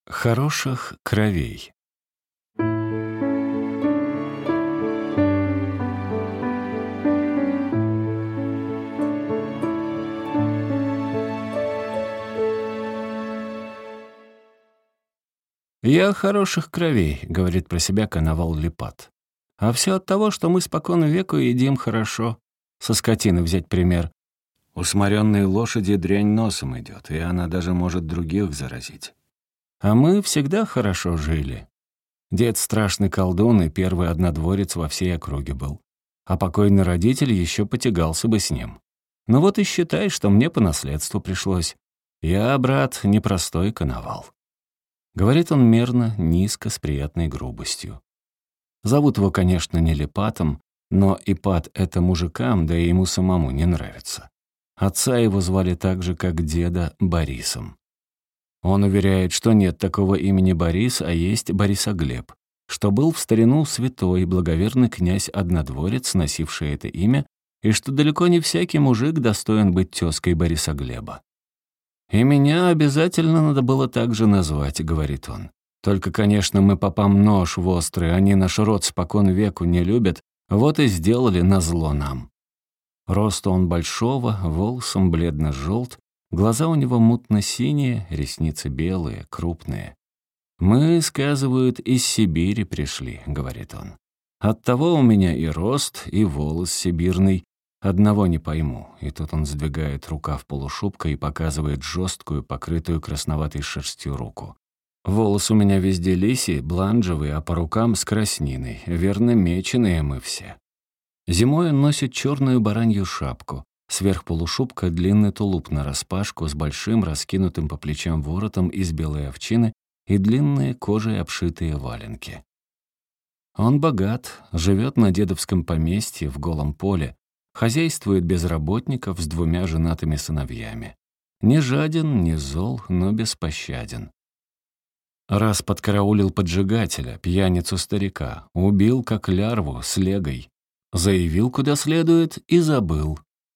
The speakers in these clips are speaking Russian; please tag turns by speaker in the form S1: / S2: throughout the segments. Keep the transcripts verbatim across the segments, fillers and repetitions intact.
S1: Хороших кровей. «Я хороших кровей», — говорит про себя Коновал Липат. «А все от того, что мы спокон веку едим хорошо. Со скотины взять пример. У сморенной лошади дрянь носом идет, и она даже может других заразить. А мы всегда хорошо жили. Дед страшный колдун и первый однодворец во всей округе был. А покойный родитель еще потягался бы с ним. Ну вот и считай, что мне по наследству пришлось. Я, брат, непростой Коновал». Говорит он мерно, низко, с приятной грубостью. Зовут его, конечно, не Липатом, но Ипат — это мужикам, да и ему самому не нравится. Отца его звали так же, как деда, Борисом. Он уверяет, что нет такого имени Борис, а есть Борисоглеб, что был в старину святой, благоверный князь-однодворец, носивший это имя, и что далеко не всякий мужик достоин быть тёзкой Борисоглеба. «И меня обязательно надо было так же назвать», — говорит он. «Только, конечно, мы попам нож в острый, они наш род спокон веку не любят, вот и сделали назло нам». Роста он большого, волосом бледно-желт, глаза у него мутно-синие, ресницы белые, крупные. «Мы, сказывают, из Сибири пришли», — говорит он. «Оттого у меня и рост, и волос сибирный. Одного не пойму». И тут он сдвигает рукав полушубка и показывает жесткую, покрытую красноватой шерстью руку. «Волос у меня везде лисий, бланжевый, а по рукам с красниной. Верно, меченые мы все». Зимой он носит черную баранью шапку. Сверх полушубка длинный тулуп нараспашку с большим раскинутым по плечам воротом из белой овчины и длинные кожей обшитые валенки. Он богат, живет на дедовском поместье в голом поле, хозяйствует без работников с двумя женатыми сыновьями. Не жаден, не зол, но беспощаден. Раз подкараулил поджигателя, пьяницу-старика, убил как лярву с легой, заявил куда следует и забыл.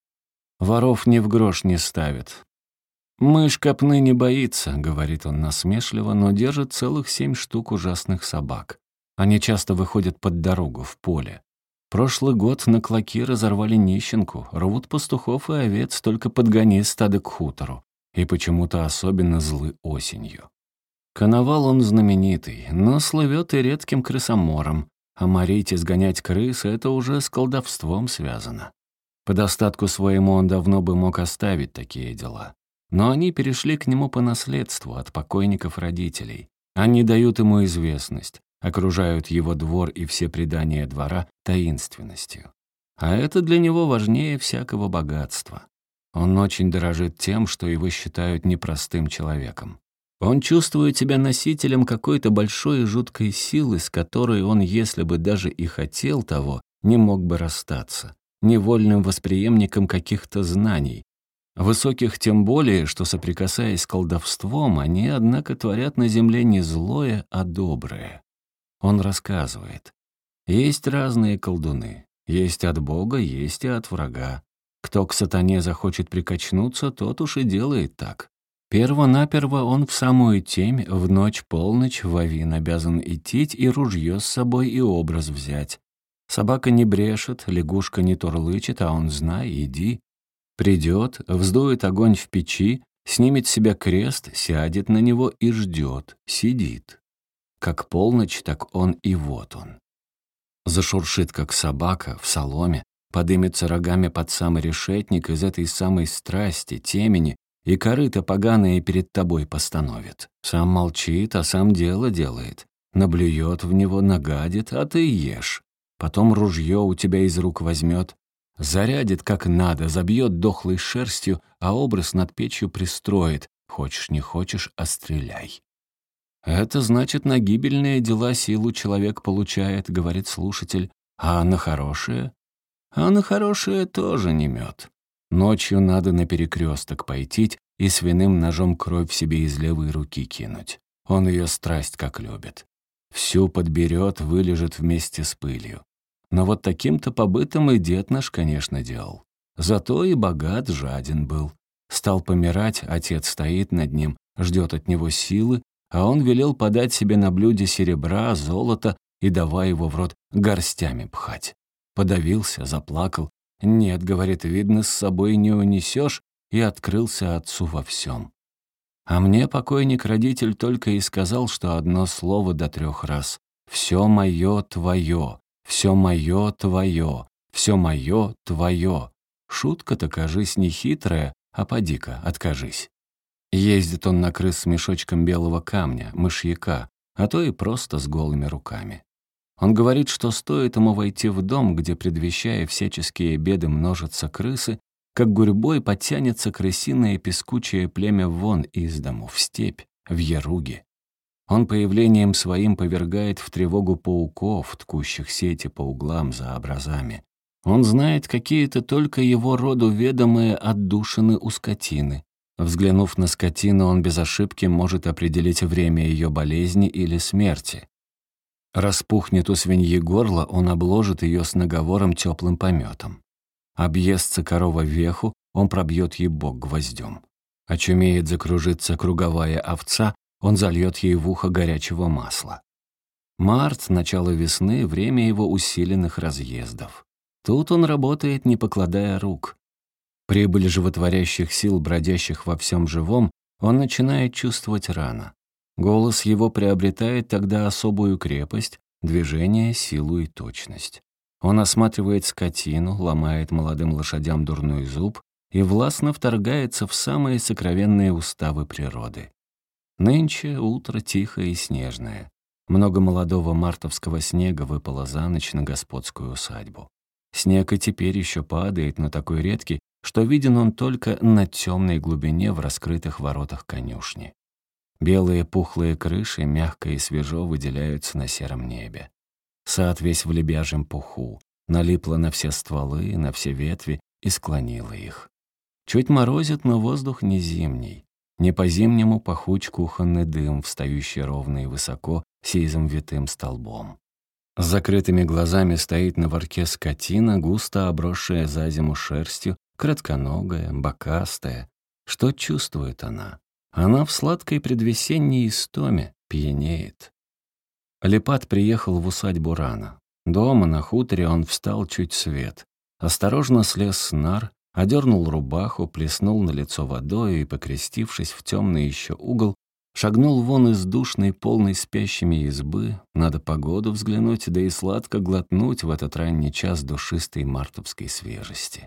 S1: Воров ни в грош не ставит. «Мышь копны не боится», — говорит он насмешливо, но держит целых семь штук ужасных собак. Они часто выходят под дорогу, в поле. Прошлый год на клоки разорвали нищенку, рвут пастухов и овец, только подгони стадо к хутору. И почему-то особенно злы осенью. Коновал он знаменитый, но слывет и редким крысомором, а морить и сгонять крыс — это уже с колдовством связано. По достатку своему он давно бы мог оставить такие дела. Но они перешли к нему по наследству от покойников родителей. Они дают ему известность, окружают его двор и все предания двора таинственностью. А это для него важнее всякого богатства. Он очень дорожит тем, что его считают непростым человеком. Он чувствует себя носителем какой-то большой и жуткой силы, с которой он, если бы даже и хотел того, не мог бы расстаться, невольным восприемником каких-то знаний. Высоких тем более, что, соприкасаясь с колдовством, они, однако, творят на земле не злое, а доброе. Он рассказывает. Есть разные колдуны. Есть от Бога, есть и от врага. Кто к сатане захочет прикачнуться, тот уж и делает так. Первонаперво он в самую темь, в ночь-полночь в Авин обязан идти и ружье с собой и образ взять. Собака не брешет, лягушка не турлычет, а он, знай, иди. Придет, вздует огонь в печи, снимет с себя крест, сядет на него и ждет, сидит. Как полночь, так он и вот он. Зашуршит, как собака, в соломе, подымется рогами под самый решетник из этой самой страсти, темени, и корыто поганое перед тобой постановит. Сам молчит, а сам дело делает. Наблюет в него, нагадит, а ты ешь. Потом ружье у тебя из рук возьмет, зарядит как надо, забьет дохлой шерстью, а образ над печью пристроит. Хочешь, не хочешь, а стреляй. «Это значит, на гибельные дела силу человек получает», — говорит слушатель. «А на хорошее?» «А на хорошее тоже не мед. Ночью надо на перекресток пойти и свиным ножом кровь себе из левой руки кинуть. Он ее страсть как любит. Всю подберет, вылежит вместе с пылью. Но вот таким-то побытом и дед наш, конечно, делал. Зато и богат, жаден был. Стал помирать, отец стоит над ним, ждет от него силы, а он велел подать себе на блюде серебра, золота и давай его в рот горстями пхать. Подавился, заплакал. «Нет, — говорит, — видно, с собой не унесешь», и открылся отцу во всем. А мне покойник-родитель только и сказал, что одно слово до трех раз. «Все мое твое, все мое твое, все мое твое». Шутка-то, кажись, нехитрая, а поди-ка, откажись. Ездит он на крыс с мешочком белого камня, мышьяка, а то и просто с голыми руками. Он говорит, что стоит ему войти в дом, где, предвещая всяческие беды, множатся крысы, как гурьбой подтянется крысиное пескучее племя вон из дому, в степь, в яруги. Он появлением своим повергает в тревогу пауков, ткущих сети по углам за образами. Он знает какие-то только его роду ведомые отдушины у скотины. Взглянув на скотину, он без ошибки может определить время ее болезни или смерти. Распухнет у свиньи горло, он обложит ее с наговором теплым пометом. Объестся корова веху, он пробьет ей бок гвоздем. Очумеет закружиться круговая овца, он зальет ей в ухо горячего масла. Март, начало весны, время его усиленных разъездов. Тут он работает, не покладая рук. Прибыль животворящих сил, бродящих во всем живом, он начинает чувствовать рано. Голос его приобретает тогда особую крепость, движение, силу и точность. Он осматривает скотину, ломает молодым лошадям дурной зуб и властно вторгается в самые сокровенные уставы природы. Нынче утро тихое и снежное. Много молодого мартовского снега выпало за ночь на господскую усадьбу. Снег и теперь еще падает, но такой редкий, что виден он только на темной глубине в раскрытых воротах конюшни. Белые пухлые крыши мягко и свежо выделяются на сером небе. Сад весь в лебяжьем пуху, налипло на все стволы, на все ветви и склонило их. Чуть морозит, но воздух не зимний. Не по-зимнему пахуч кухонный дым, встающий ровно и высоко сизым витым столбом. С закрытыми глазами стоит на ворке скотина, густо обросшая за зиму шерстью, кратконогая, бокастая. Что чувствует она? Она в сладкой предвесенней истоме пьянеет. Липат приехал в усадьбу рано. Дома, на хуторе, он встал чуть свет. Осторожно слез с нар, одернул рубаху, плеснул на лицо водой и, покрестившись в темный еще угол, шагнул вон из душной, полной спящими избы. Надо погоду взглянуть, да и сладко глотнуть в этот ранний час душистой мартовской свежести.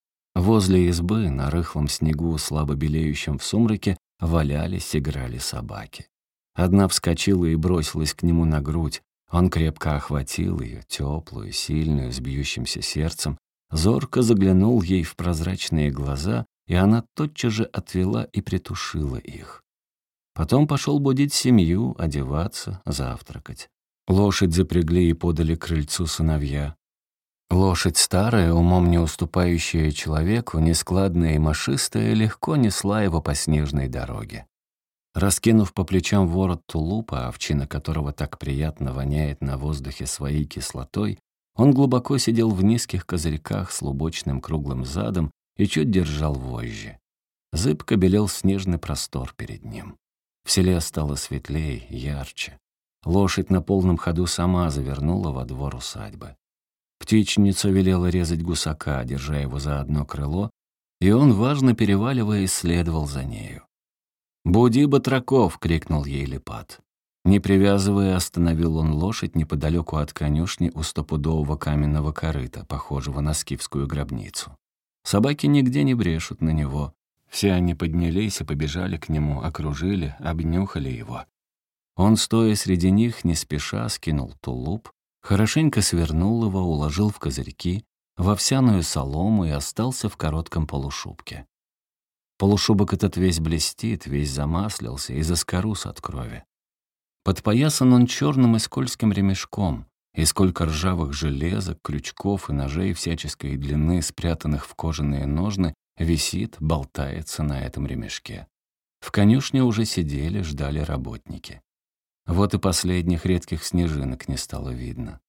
S1: Возле избы, на рыхлом снегу, слабо белеющем в сумраке, валялись, играли собаки. Одна вскочила и бросилась к нему на грудь. Он крепко охватил ее, теплую, сильную, с бьющимся сердцем, зорко заглянул ей в прозрачные глаза, и она тотчас же отвела и притушила их. Потом пошел будить семью, одеваться, завтракать. Лошадь запрягли и подали к крыльцу сыновья. Лошадь старая, умом не уступающая человеку, нескладная и мошистая, легко несла его по снежной дороге. Раскинув по плечам ворот тулупа, овчина которого так приятно воняет на воздухе своей кислотой, он глубоко сидел в низких козырьках с лубочным круглым задом и чуть держал вожжи. Зыбко белел снежный простор перед ним. В селе стало светлей, ярче. Лошадь на полном ходу сама завернула во двор усадьбы. Птичница велела резать гусака, держа его за одно крыло, и он, важно переваливаясь, следовал за нею. «Буди батраков!» — крикнул ей Липат. Не привязывая, остановил он лошадь неподалеку от конюшни у стопудового каменного корыта, похожего на скифскую гробницу. Собаки нигде не брешут на него. Все они поднялись и побежали к нему, окружили, обнюхали его. Он, стоя среди них, не спеша скинул тулуп, хорошенько свернул его, уложил в козырьки, в овсяную солому и остался в коротком полушубке. Полушубок этот весь блестит, весь замаслился и заскорус от крови. Подпоясан он черным и скользким ремешком, и сколько ржавых железок, крючков и ножей всяческой длины, спрятанных в кожаные ножны, висит, болтается на этом ремешке. В конюшне уже сидели, ждали работники. Вот и последних редких снежинок не стало видно.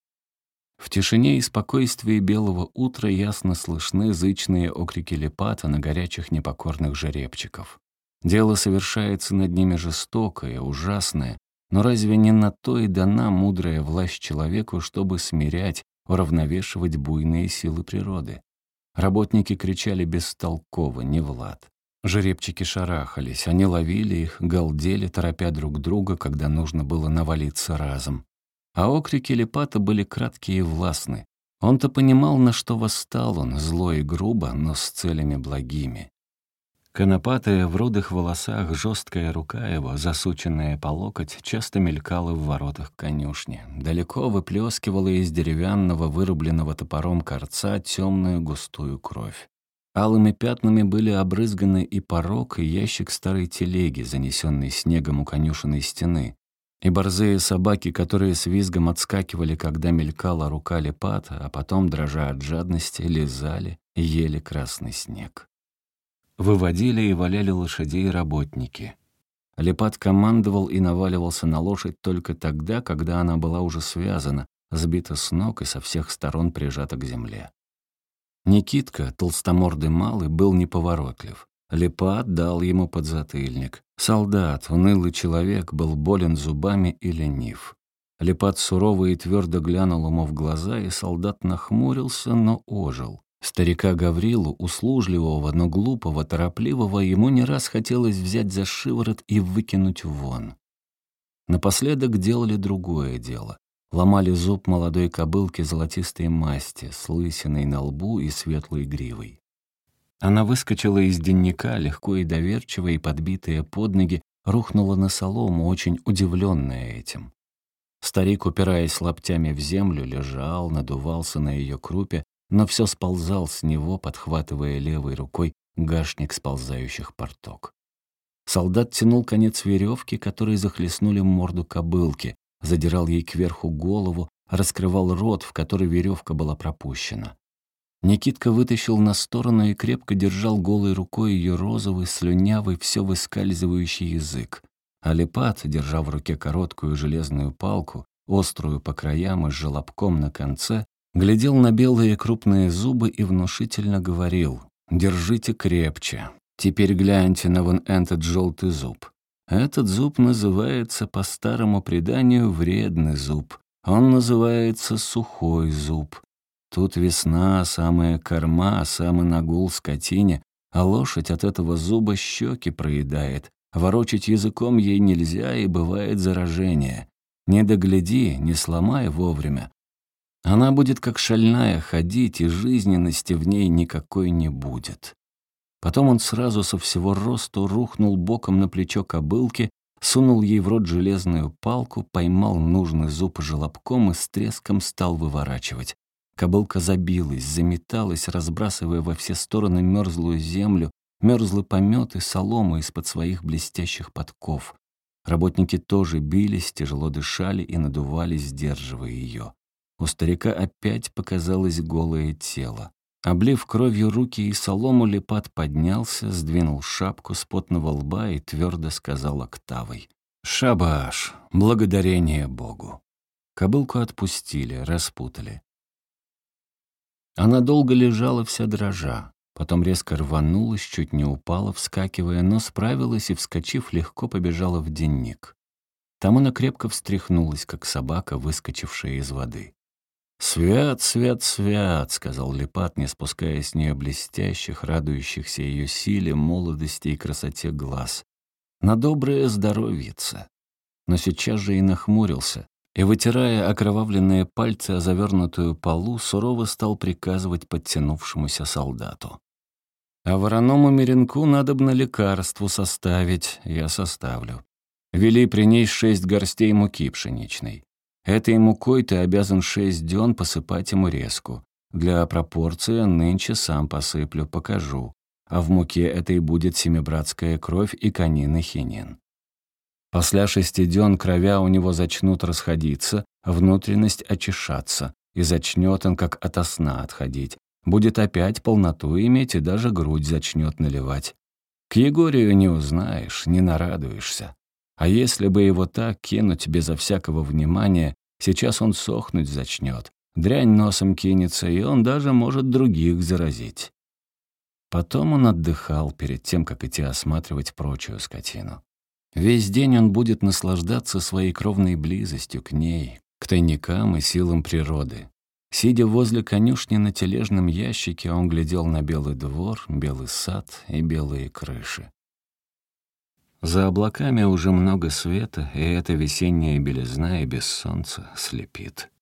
S1: В тишине и спокойствии белого утра ясно слышны зычные окрики Липата на горячих непокорных жеребчиков. Дело совершается над ними жестокое, ужасное, но разве не на то и дана мудрая власть человеку, чтобы смирять, уравновешивать буйные силы природы? Работники кричали бестолково, не в лад. Жеребчики шарахались, они ловили их, галдели, торопя друг друга, когда нужно было навалиться разом. А окрики Липата были краткие и властны. Он-то понимал, на что восстал он, зло и грубо, но с целями благими. Конопатая в рудых волосах жесткая рука его, засученная по локоть, часто мелькала в воротах конюшни. Далеко выплескивала из деревянного, вырубленного топором корца темную густую кровь. Алыми пятнами были обрызганы и порог, и ящик старой телеги, занесенный снегом у конюшенной стены, и борзые собаки, которые с визгом отскакивали, когда мелькала рука Липата, а потом, дрожа от жадности, лизали и ели красный снег. Выводили и валяли лошадей работники. Липат командовал и наваливался на лошадь только тогда, когда она была уже связана, сбита с ног и со всех сторон прижата к земле. Никитка, толстомордый малый, был неповоротлив. Липат дал ему подзатыльник. Солдат, унылый человек, был болен зубами и ленив. Липат сурово и твердо глянул ему в глаза, и солдат нахмурился, но ожил. Старика Гаврилу, услужливого, но глупого, торопливого, ему не раз хотелось взять за шиворот и выкинуть вон. Напоследок делали другое дело. Ломали зуб молодой кобылки золотистой масти, с лысиной на лбу и светлой гривой. Она выскочила из денника, легко и доверчиво, и, подбитая под ноги, рухнула на солому, очень удивленная этим. Старик, упираясь локтями в землю, лежал, надувался на ее крупе, но все сползал с него, подхватывая левой рукой гашник сползающих порток. Солдат тянул конец веревки, которой захлестнули морду кобылки, задирал ей кверху голову, раскрывал рот, в который веревка была пропущена. Никитка вытащил на сторону и крепко держал голой рукой ее розовый, слюнявый, все выскальзывающий язык. А Липат, держа в руке короткую железную палку, острую по краям и с желобком на конце, глядел на белые крупные зубы и внушительно говорил: «Держите крепче. Теперь гляньте на вон этот желтый зуб. Этот зуб называется по старому преданию вредный зуб. Он называется сухой зуб. Тут весна, самая корма, самый нагул скотине, а лошадь от этого зуба щеки проедает. Ворочать языком ей нельзя, и бывает заражение. Не догляди, не сломай вовремя. Она будет как шальная ходить, и жизненности в ней никакой не будет». Потом он сразу со всего росту рухнул боком на плечо кобылки, сунул ей в рот железную палку, поймал нужный зуб желобком и с треском стал выворачивать. Кобылка забилась, заметалась, разбрасывая во все стороны мерзлую землю, мерзлый помет и солому из-под своих блестящих подков. Работники тоже бились, тяжело дышали и надувались, сдерживая ее. У старика опять показалось голое тело. Облив кровью руки и солому, Липат поднялся, сдвинул шапку с потного лба и твердо сказал октавой: «Шабаш! Благодарение Богу!» Кобылку отпустили, распутали. Она долго лежала вся дрожа, потом резко рванулась, чуть не упала, вскакивая, но справилась и, вскочив, легко побежала в денник. Там она крепко встряхнулась, как собака, выскочившая из воды. «Свят, свят, свят», — сказал Липат, не спуская с нее блестящих, радующихся ее силе, молодости и красоте глаз. «На доброе здоровьице». Но сейчас же и нахмурился, и, вытирая окровавленные пальцы о завернутую полу, сурово стал приказывать подтянувшемуся солдату: «А вороному меренку надобно лекарству составить, я составлю. Вели принесть шесть горстей муки пшеничной. Этой мукой ты обязан шесть дён посыпать ему резку. Для пропорции нынче сам посыплю, покажу. А в муке этой будет семибратская кровь и конин и хинин. После шести дён кровя у него зачнут расходиться, внутренность очищаться, и зачнет он как ото сна отходить. Будет опять полноту иметь и даже грудь зачнет наливать. К Егорию не узнаешь, не нарадуешься. А если бы его так кинуть безо всякого внимания, сейчас он сохнуть зачнет, дрянь носом кинется, и он даже может других заразить». Потом он отдыхал перед тем, как идти осматривать прочую скотину. Весь день он будет наслаждаться своей кровной близостью к ней, к тайникам и силам природы. Сидя возле конюшни на тележном ящике, он глядел на белый двор, белый сад и белые крыши. За облаками уже много света, и эта весенняя белизна и без солнца слепит.